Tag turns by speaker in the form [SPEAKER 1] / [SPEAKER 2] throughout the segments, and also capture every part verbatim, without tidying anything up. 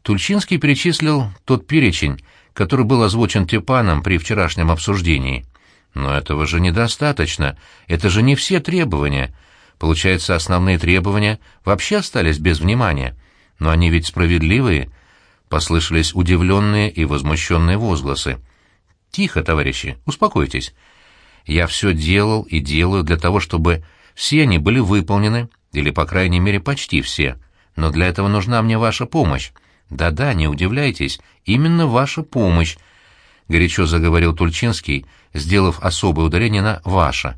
[SPEAKER 1] Тульчинский перечислил тот перечень, который был озвучен Тепаном при вчерашнем обсуждении. Но этого же недостаточно, это же не все требования. Получается, основные требования вообще остались без внимания. Но они ведь справедливые. Послышались удивленные и возмущенные возгласы. «Тихо, товарищи, успокойтесь. Я все делал и делаю для того, чтобы все они были выполнены, или, по крайней мере, почти все. Но для этого нужна мне ваша помощь. Да-да, не удивляйтесь, именно ваша помощь», — горячо заговорил Тульчинский, сделав особое ударение на «ваша».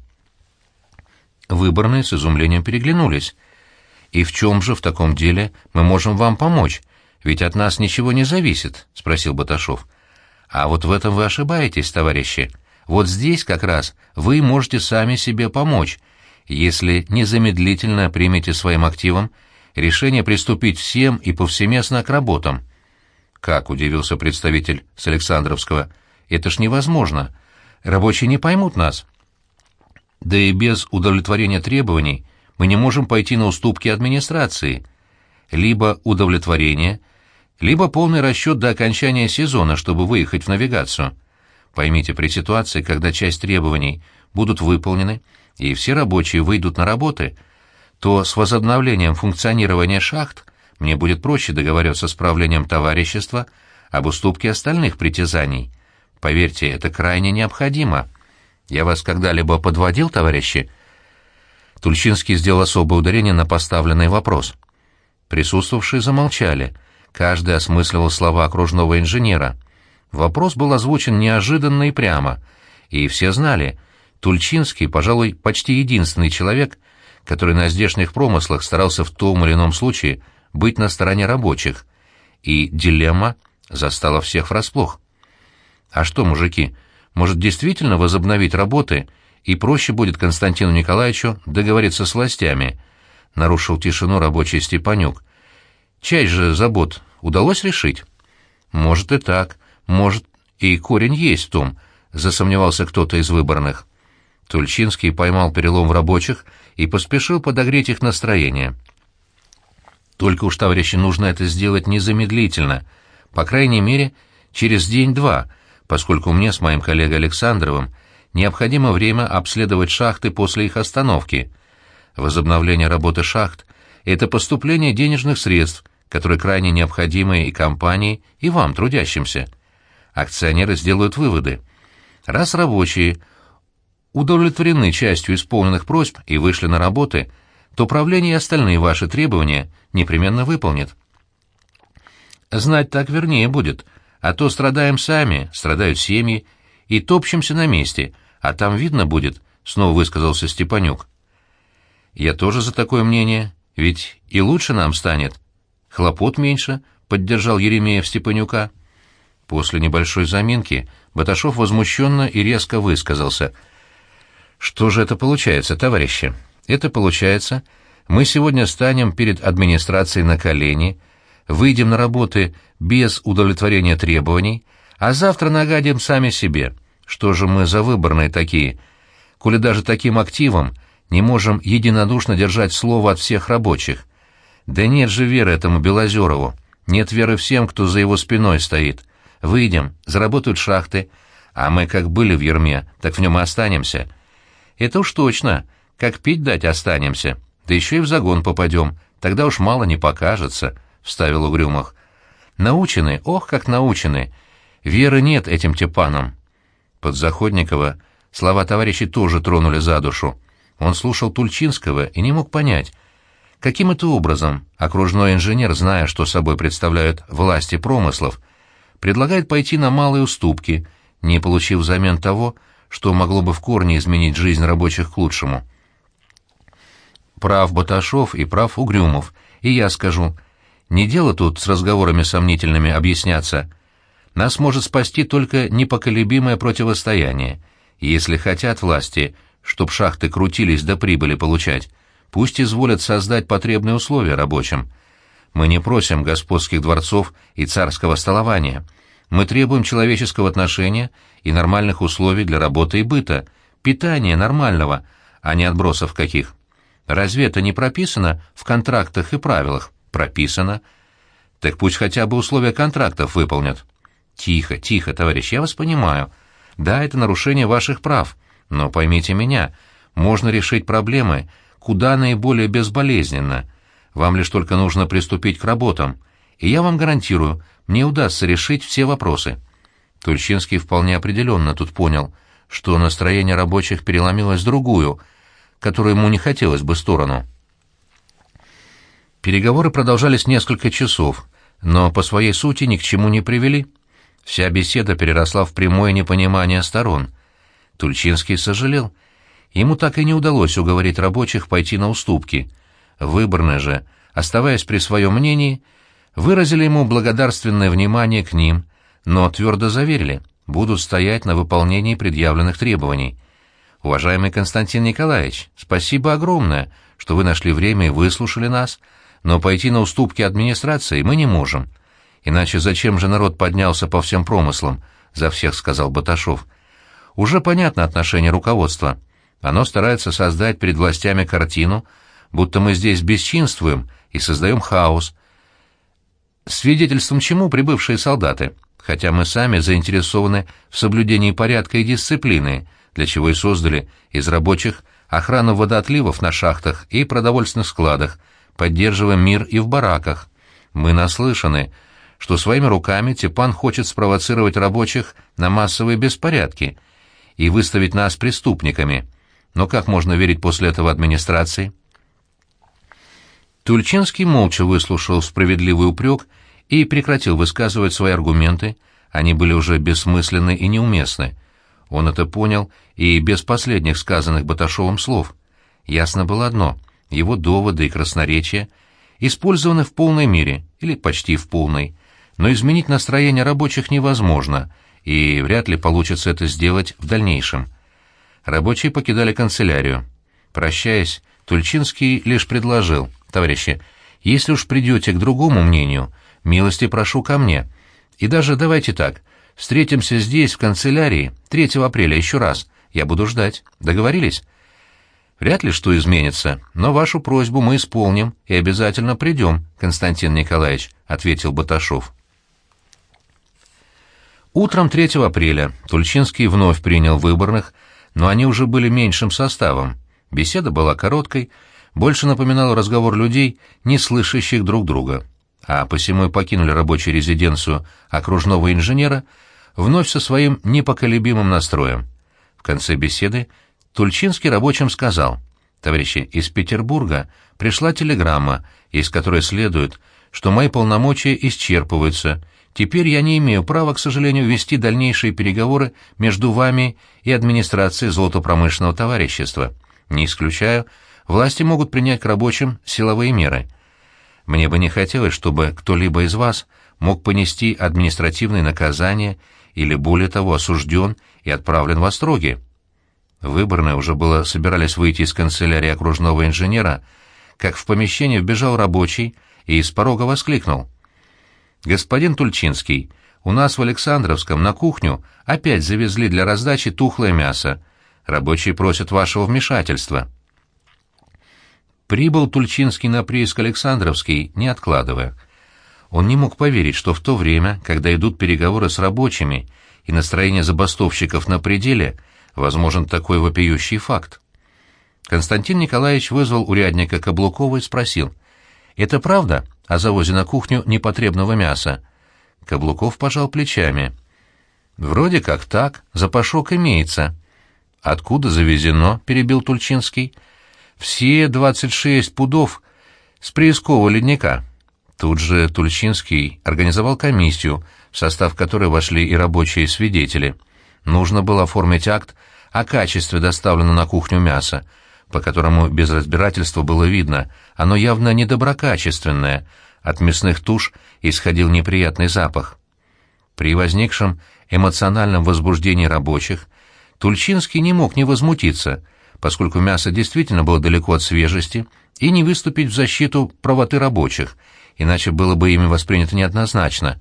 [SPEAKER 1] Выборные с изумлением переглянулись. «И в чем же в таком деле мы можем вам помочь? Ведь от нас ничего не зависит», — спросил Баташов. «А вот в этом вы ошибаетесь, товарищи. Вот здесь как раз вы можете сами себе помочь, если незамедлительно примете своим активом решение приступить всем и повсеместно к работам». «Как?» — удивился представитель с Александровского. «Это ж невозможно. Рабочие не поймут нас. Да и без удовлетворения требований мы не можем пойти на уступки администрации. Либо удовлетворение, либо полный расчет до окончания сезона, чтобы выехать в навигацию. Поймите, при ситуации, когда часть требований будут выполнены и все рабочие выйдут на работы, то с возобновлением функционирования шахт мне будет проще договариваться с правлением товарищества об уступке остальных притязаний. Поверьте, это крайне необходимо. Я вас когда-либо подводил, товарищи?» Тульчинский сделал особое ударение на поставленный вопрос. Присутствовавшие замолчали. Каждый осмысливал слова окружного инженера. Вопрос был озвучен неожиданно и прямо, и все знали, Тульчинский, пожалуй, почти единственный человек, который на здешних промыслах старался в том или ином случае быть на стороне рабочих, и дилемма застала всех врасплох. «А что, мужики, может, действительно возобновить работы, и проще будет Константину Николаевичу договориться с властями?» — нарушил тишину рабочий Степанюк. «Часть же забот удалось решить?» «Может и так, может и корень есть в том», — засомневался кто-то из выборных. Тульчинский поймал перелом в рабочих и поспешил подогреть их настроение. «Только уж, товарищи, нужно это сделать незамедлительно, по крайней мере, через день-два, поскольку мне с моим коллегой Александровым необходимо время обследовать шахты после их остановки. Возобновление работы шахт — это поступление денежных средств, которые крайне необходимы и компании, и вам, трудящимся. Акционеры сделают выводы. Раз рабочие удовлетворены частью исполненных просьб и вышли на работы, то правление и остальные ваши требования непременно выполнит. Знать так вернее будет, а то страдаем сами, страдают семьи, и топчемся на месте, а там видно будет», — снова высказался Степанюк. «Я тоже за такое мнение, ведь и лучше нам станет. Хлопот меньше», — поддержал Еремеев Степанюка. После небольшой заминки Баташов возмущенно и резко высказался. «Что же это получается, товарищи? Это получается, мы сегодня станем перед администрацией на колени, выйдем на работы без удовлетворения требований, а завтра нагадим сами себе. Что же мы за выборные такие, коли даже таким активом не можем единодушно держать слово от всех рабочих? Да нет же веры этому Белозерову, нет веры всем, кто за его спиной стоит. Выйдем, заработают шахты, а мы как были в ярме, так в нем и останемся. Это уж точно, как пить дать останемся, да еще и в загон попадем, тогда уж мало не покажется», — вставил Угрюмов. «Научены, ох, как научены! Веры нет этим типанам». Подзаходникова слова товарищей тоже тронули за душу. Он слушал Тульчинского и не мог понять, каким это образом окружной инженер, зная, что собой представляют власти промыслов, предлагает пойти на малые уступки, не получив взамен того, что могло бы в корне изменить жизнь рабочих к лучшему. Прав Баташов и прав Угрюмов, и я скажу, не дело тут с разговорами сомнительными объясняться. Нас может спасти только непоколебимое противостояние. Если хотят власти, чтоб шахты крутились до прибыли получать, пусть изволят создать потребные условия рабочим. Мы не просим господских дворцов и царского столования. Мы требуем человеческого отношения и нормальных условий для работы и быта, питания нормального, а не отбросов каких. Разве это не прописано в контрактах и правилах? Прописано. Так пусть хотя бы условия контрактов выполнят. Тихо, тихо, товарищ, я вас понимаю. Да, это нарушение ваших прав, но поймите меня, можно решить проблемы куда наиболее безболезненно. Вам лишь только нужно приступить к работам, и я вам гарантирую, мне удастся решить все вопросы». Тульчинский вполне определенно тут понял, что настроение рабочих переломилось в другую, которую ему не хотелось бы, сторону. Переговоры продолжались несколько часов, но по своей сути ни к чему не привели. Вся беседа переросла в прямое непонимание сторон. Тульчинский сожалел. Ему так и не удалось уговорить рабочих пойти на уступки. Выборные же, оставаясь при своем мнении, выразили ему благодарственное внимание к ним, но твердо заверили, будут стоять на выполнении предъявленных требований. «Уважаемый Константин Николаевич, спасибо огромное, что вы нашли время и выслушали нас, но пойти на уступки администрации мы не можем. Иначе зачем же народ поднялся по всем промыслам?» — за всех сказал Баташов. «Уже понятно отношение руководства. Оно старается создать перед властями картину, будто мы здесь бесчинствуем и создаем хаос. Свидетельством чему прибывшие солдаты, хотя мы сами заинтересованы в соблюдении порядка и дисциплины, для чего и создали из рабочих охрану водоотливов на шахтах и продовольственных складах, поддерживаем мир и в бараках. Мы наслышаны, что своими руками Тепан хочет спровоцировать рабочих на массовые беспорядки и выставить нас преступниками. Но как можно верить после этого администрации?» Тульчинский молча выслушал справедливый упрек и прекратил высказывать свои аргументы, они были уже бессмысленны и неуместны. Он это понял и без последних сказанных Баташовым слов. Ясно было одно — его доводы и красноречие использованы в полной мере, или почти в полной, но изменить настроение рабочих невозможно, и вряд ли получится это сделать в дальнейшем. Рабочие покидали канцелярию. Прощаясь, Тульчинский лишь предложил: «Товарищи, если уж придете к другому мнению, милости прошу ко мне. И даже давайте так, встретимся здесь, в канцелярии, третьего апреля еще раз. Я буду ждать. Договорились?» «Вряд ли что изменится, но вашу просьбу мы исполним и обязательно придем, Константин Николаевич», — ответил Баташов. Утром третьего апреля Тульчинский вновь принял выборных, но они уже были меньшим составом. Беседа была короткой, больше напоминала разговор людей, не слышащих друг друга. А посему и покинули рабочую резиденцию окружного инженера вновь со своим непоколебимым настроем. В конце беседы Тульчинский рабочим сказал: «Товарищи, из Петербурга пришла телеграмма, из которой следует, что мои полномочия исчерпываются. Теперь я не имею права, к сожалению, вести дальнейшие переговоры между вами и администрацией золотопромышленного товарищества. Не исключаю, власти могут принять к рабочим силовые меры. Мне бы не хотелось, чтобы кто-либо из вас мог понести административные наказания или, более того, осужден и отправлен в остроги». Выборные уже было собирались выйти из канцелярии окружного инженера, как в помещение вбежал рабочий и из порога воскликнул: «Господин Тульчинский, у нас в Александровском на кухню опять завезли для раздачи тухлое мясо. Рабочие просят вашего вмешательства». Прибыл Тульчинский на прииск Александровский, не откладывая. Он не мог поверить, что в то время, когда идут переговоры с рабочими и настроение забастовщиков на пределе, возможен такой вопиющий факт. Константин Николаевич вызвал урядника Каблукова и спросил: «Это правда о завозе на кухню непотребного мяса?» Каблуков пожал плечами. «Вроде как так, запашок имеется». «Откуда завезено?» — перебил Тульчинский. «Все двадцать шесть пудов с приискового ледника». Тут же Тульчинский организовал комиссию, в состав которой вошли и рабочие свидетели. Нужно было оформить акт о качестве доставленного на кухню мяса, по которому без разбирательства было видно, оно явно недоброкачественное, от мясных туш исходил неприятный запах. При возникшем эмоциональном возбуждении рабочих Тульчинский не мог не возмутиться, поскольку мясо действительно было далеко от свежести, и не выступить в защиту правоты рабочих, иначе было бы ими воспринято неоднозначно.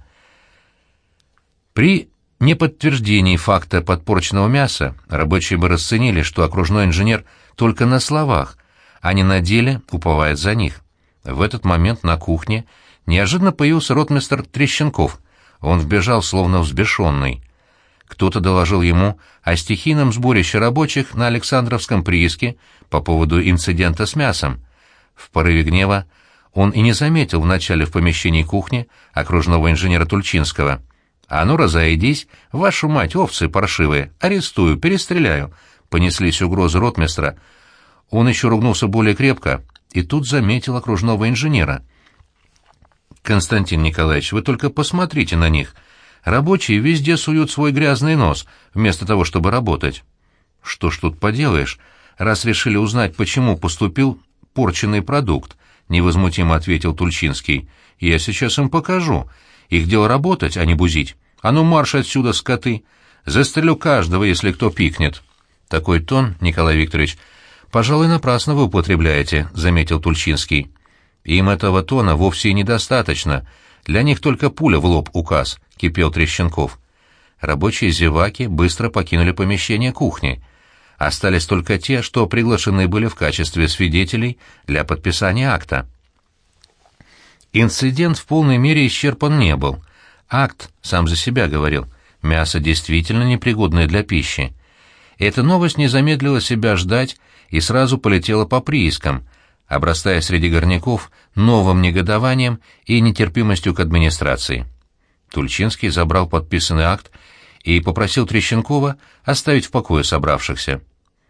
[SPEAKER 1] При неподтверждении факта подпорченного мяса рабочие бы расценили, что окружной инженер только на словах, а не на деле уповает за них. В этот момент на кухне неожиданно появился ротмистр Трещенков. Он вбежал, словно взбешенный. Кто-то доложил ему о стихийном сборище рабочих на Александровском прииске по поводу инцидента с мясом. В порыве гнева он и не заметил вначале в помещении кухни окружного инженера Тульчинского. «А ну, разойдись, вашу мать, овцы паршивые, арестую, перестреляю!» Понеслись угрозы ротмистра. Он еще ругнулся более крепко, и тут заметил окружного инженера. «Константин Николаевич, вы только посмотрите на них. Рабочие везде суют свой грязный нос, вместо того, чтобы работать». «Что ж тут поделаешь, раз решили узнать, почему поступил порченный продукт», — невозмутимо ответил Тульчинский. «Я сейчас им покажу. Их дело работать, а не бузить. А ну марш отсюда, скоты! Застрелю каждого, если кто пикнет». «Такой тон, Николай Викторович, пожалуй, напрасно вы употребляете», — заметил Тульчинский. «Им этого тона вовсе и недостаточно. Для них только пуля в лоб указ», — кипел Трещенков. Рабочие зеваки быстро покинули помещение кухни. Остались только те, что приглашены были в качестве свидетелей для подписания акта. Инцидент в полной мере исчерпан не был. Акт сам за себя говорил. Мясо действительно непригодное для пищи. Эта новость не замедлила себя ждать и сразу полетела по приискам, обрастая среди горняков новым негодованием и нетерпимостью к администрации. Тульчинский забрал подписанный акт и попросил Трещенкова оставить в покое собравшихся.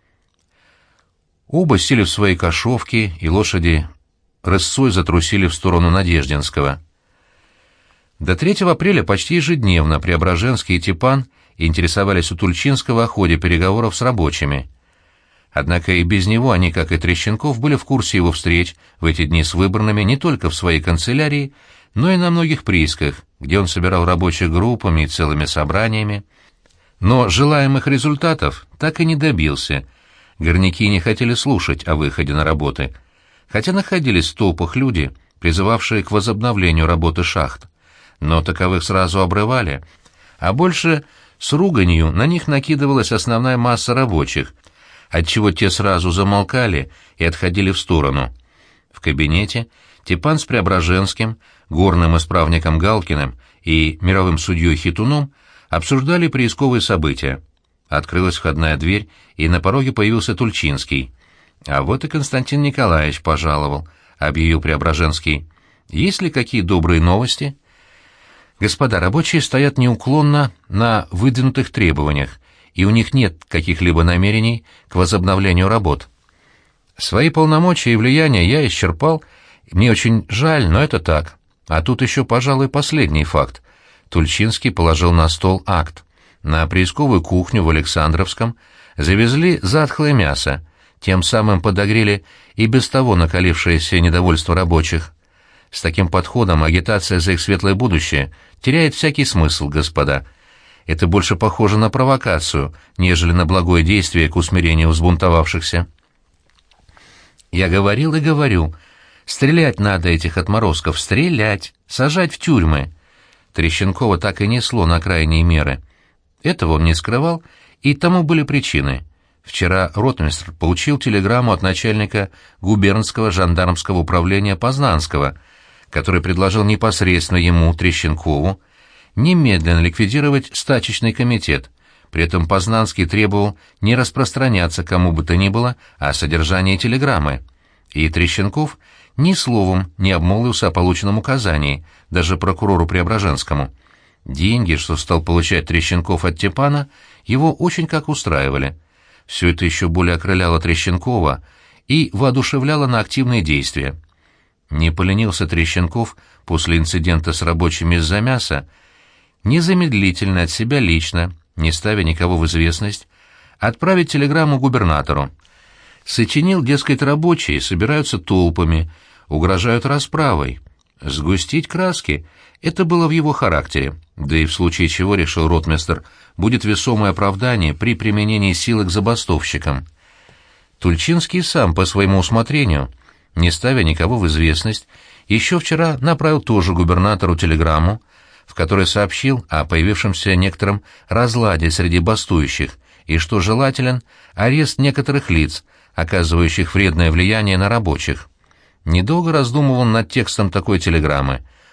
[SPEAKER 1] Оба сели в свои кошовки, и лошади рысцой затрусили в сторону Надеждинского. До третьего апреля почти ежедневно Преображенский и Типан интересовались у Тульчинского о ходе переговоров с рабочими. Однако и без него они, как и Трещенков, были в курсе его встреч в эти дни с выборными не только в своей канцелярии, но и на многих приисках, где он собирал рабочих группами и целыми собраниями. Но желаемых результатов так и не добился. Горняки не хотели слушать о выходе на работы, хотя находились в толпах люди, призывавшие к возобновлению работы шахт. Но таковых сразу обрывали, а больше с руганью на них накидывалась основная масса рабочих, отчего те сразу замолкали и отходили в сторону. В кабинете Типан с Преображенским, горным исправником Галкиным и мировым судьей Хитуном обсуждали приисковые события. Открылась входная дверь, и на пороге появился Тульчинский. «А вот и Константин Николаевич пожаловал», — объявил Преображенский. «Есть ли какие добрые новости?» «Господа, рабочие стоят неуклонно на выдвинутых требованиях, и у них нет каких-либо намерений к возобновлению работ. Свои полномочия и влияния я исчерпал, мне очень жаль, но это так. А тут еще, пожалуй, последний факт». Тульчинский положил на стол акт. На приисковую кухню в Александровском завезли затхлое мясо, тем самым подогрели и без того накалившееся недовольство рабочих. С таким подходом агитация за их светлое будущее теряет всякий смысл, господа. Это больше похоже на провокацию, нежели на благое действие к усмирению взбунтовавшихся. Я говорил и говорю. Стрелять надо этих отморозков, стрелять, сажать в тюрьмы. Трещенкова так и несло на крайние меры. Этого он не скрывал, и тому были причины. Вчера ротмистр получил телеграмму от начальника губернского жандармского управления Познанского, который предложил непосредственно ему, Трещенкову, немедленно ликвидировать стачечный комитет. При этом Познанский требовал не распространяться кому бы то ни было о содержании телеграммы. И Трещенков ни словом не обмолвился о полученном указании, даже прокурору Преображенскому. Деньги, что стал получать Трещенков от Типана, его очень как устраивали. Все это еще более окрыляло Трещенкова и воодушевляло на активные действия. Не поленился Трещенков после инцидента с рабочими из-за мяса незамедлительно от себя лично, не ставя никого в известность, отправить телеграмму губернатору. Сочинил, дескать, рабочие собираются толпами, угрожают расправой. Сгустить краски — это было в его характере, да и в случае чего, решил ротмистр, будет весомое оправдание при применении силы к забастовщикам. Тульчинский сам по своему усмотрению, не ставя никого в известность, еще вчера направил тоже губернатору телеграмму, в которой сообщил о появившемся некотором разладе среди бастующих и что желателен арест некоторых лиц, оказывающих вредное влияние на рабочих. Недолго раздумывал над текстом такой телеграммы.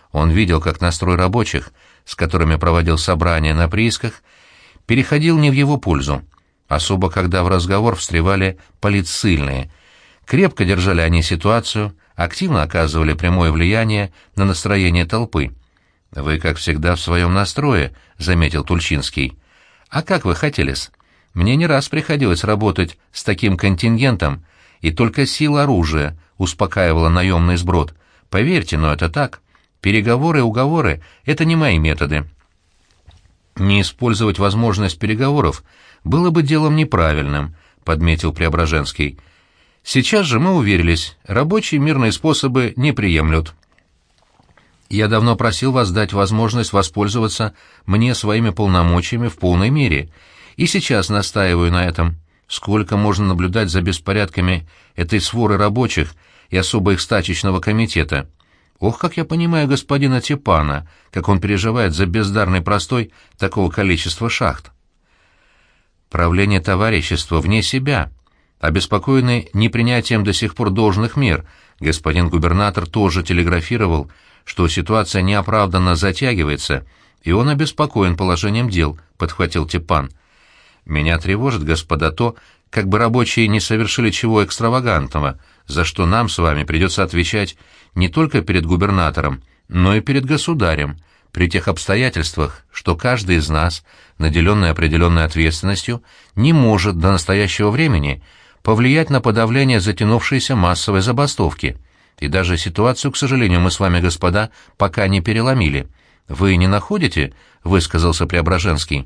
[SPEAKER 1] Он видел, как настрой рабочих, с которыми проводил собрания на приисках, переходил не в его пользу, особо когда в разговор встревали политсыльные. Крепко держали они ситуацию, активно оказывали прямое влияние на настроение толпы. «Вы, как всегда, в своем настрое», — заметил Тульчинский. «А как вы хотели-с? Мне не раз приходилось работать с таким контингентом, и только сила оружия успокаивала наемный сброд. Поверьте, но это так. Переговоры и уговоры — это не мои методы». «Не использовать возможность переговоров было бы делом неправильным», — подметил Преображенский. «Сейчас же мы уверились, рабочие мирные способы не приемлют. Я давно просил вас дать возможность воспользоваться мне своими полномочиями в полной мере, и сейчас настаиваю на этом. Сколько можно наблюдать за беспорядками этой своры рабочих и особо их стачечного комитета? Ох, как я понимаю господина Тепана, как он переживает за бездарный простой такого количества шахт. Правление товарищества вне себя. Обеспокоенный непринятием до сих пор должных мер, господин губернатор тоже телеграфировал, что ситуация неоправданно затягивается, и он обеспокоен положением дел, — подхватил Тепан. «Меня тревожит, господа, то, как бы рабочие не совершили чего экстравагантного, за что нам с вами придется отвечать не только перед губернатором, но и перед государем, при тех обстоятельствах, что каждый из нас, наделенный определенной ответственностью, не может до настоящего времени повлиять на подавление затянувшейся массовой забастовки. И даже ситуацию, к сожалению, мы с вами, господа, пока не переломили. Вы не находите?» — высказался Преображенский.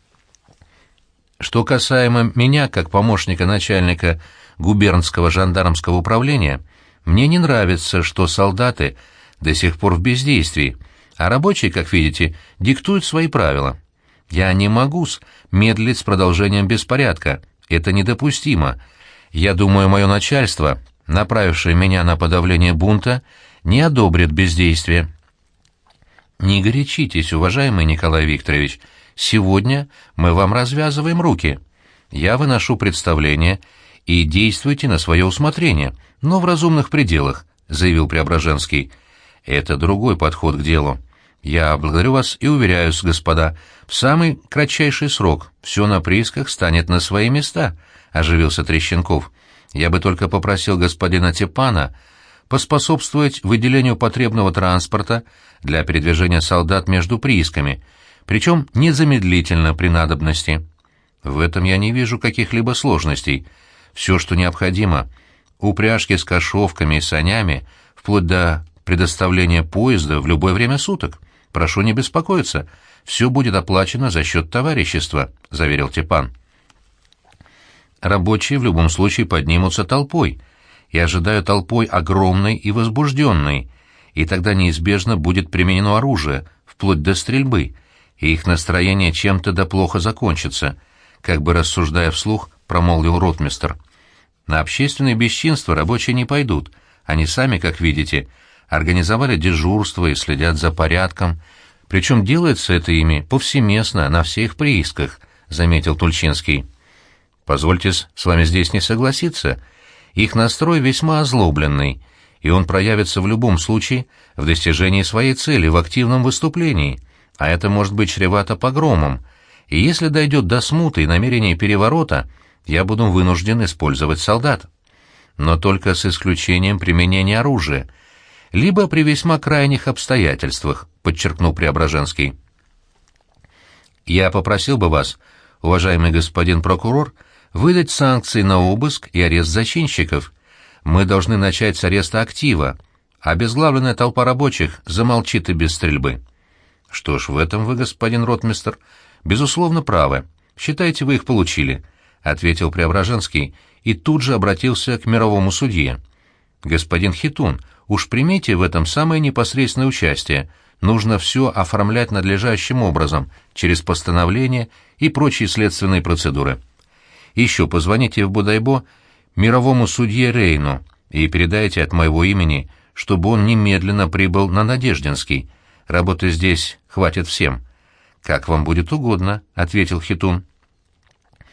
[SPEAKER 1] «Что касаемо меня, как помощника начальника губернского жандармского управления, мне не нравится, что солдаты до сих пор в бездействии, а рабочие, как видите, диктуют свои правила. Я не могу медлить с продолжением беспорядка. Это недопустимо. Я думаю, мое начальство, направившее меня на подавление бунта, не одобрит бездействие». «Не горячитесь, уважаемый Николай Викторович. Сегодня мы вам развязываем руки. Я выношу представление, и действуйте на свое усмотрение, но в разумных пределах», — заявил Преображенский. «Это другой подход к делу. Я благодарю вас и уверяюсь, господа, в самый кратчайший срок все на приисках станет на свои места», — оживился Трещенков. «Я бы только попросил господина Тепана поспособствовать выделению потребного транспорта для передвижения солдат между приисками, причем незамедлительно при надобности. В этом я не вижу каких-либо сложностей. Все, что необходимо, упряжки с кошовками и санями, вплоть до предоставления поезда в любое время суток. Прошу не беспокоиться, все будет оплачено за счет товарищества», — заверил Тепан. «Рабочие в любом случае поднимутся толпой. Я ожидаю толпой огромной и возбужденной, и тогда неизбежно будет применено оружие, вплоть до стрельбы, и их настроение чем-то да плохо закончится», — как бы рассуждая вслух, промолвил ротмистр. «На общественные бесчинства рабочие не пойдут. Они сами, как видите, организовали дежурство и следят за порядком, причем делается это ими повсеместно на всех приисках», — заметил Тульчинский. «Позвольте с вами здесь не согласиться. Их настрой весьма озлобленный, и он проявится в любом случае в достижении своей цели, в активном выступлении, а это может быть чревато погромом, и если дойдет до смуты и намерения переворота, я буду вынужден использовать солдат. Но только с исключением применения оружия, либо при весьма крайних обстоятельствах», — подчеркнул Преображенский. «Я попросил бы вас, уважаемый господин прокурор, выдать санкции на обыск и арест зачинщиков. Мы должны начать с ареста актива, а обезглавленная толпа рабочих замолчит и без стрельбы». «Что ж, в этом вы, господин ротмистр, безусловно правы. Считайте, вы их получили», — ответил Преображенский и тут же обратился к мировому судье. «Господин Хитун, уж примите в этом самое непосредственное участие. Нужно все оформлять надлежащим образом, через постановление и прочие следственные процедуры. Еще позвоните в Бодайбо мировому судье Рейну и передайте от моего имени, чтобы он немедленно прибыл на Надеждинский. Работы здесь хватит всем». «Как вам будет угодно», — ответил Хитун.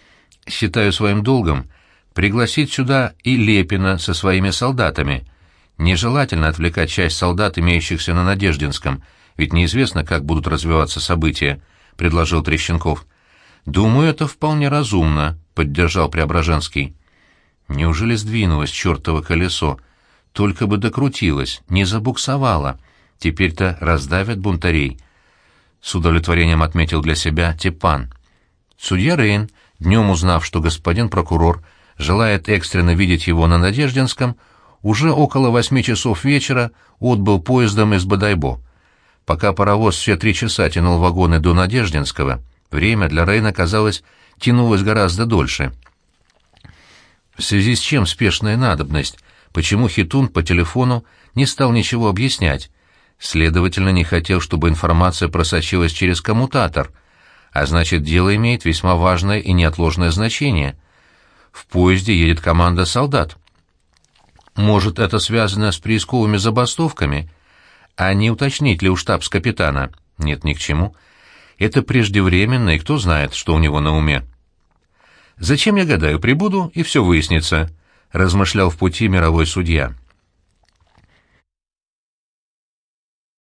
[SPEAKER 1] «Считаю своим долгом пригласить сюда и Лепина со своими солдатами. Нежелательно отвлекать часть солдат, имеющихся на Надеждинском, ведь неизвестно, как будут развиваться события», — предложил Трещенков. «Думаю, это вполне разумно», — поддержал Преображенский. «Неужели сдвинулось чертово колесо? Только бы докрутилось, не забуксовало. Теперь-то раздавят бунтарей», — с удовлетворением отметил для себя Тепан. Судья Рейн, днем узнав, что господин прокурор желает экстренно видеть его на Надеждинском, уже около восьми часов вечера отбыл поездом из Бодайбо. Пока паровоз все три часа тянул вагоны до Надеждинского, время для Рейна, казалось, тянулось гораздо дольше. В связи с чем спешная надобность? Почему Хитун по телефону не стал ничего объяснять? Следовательно, не хотел, чтобы информация просочилась через коммутатор, а значит, дело имеет весьма важное и неотложное значение. В поезде едет команда солдат. Может, это связано с приисковыми забастовками? А не уточнить ли у штабс-капитана? Нет, ни к чему. Это преждевременно, и кто знает, что у него на уме. «Зачем я гадаю? Прибуду, и все выяснится», — размышлял в пути мировой судья.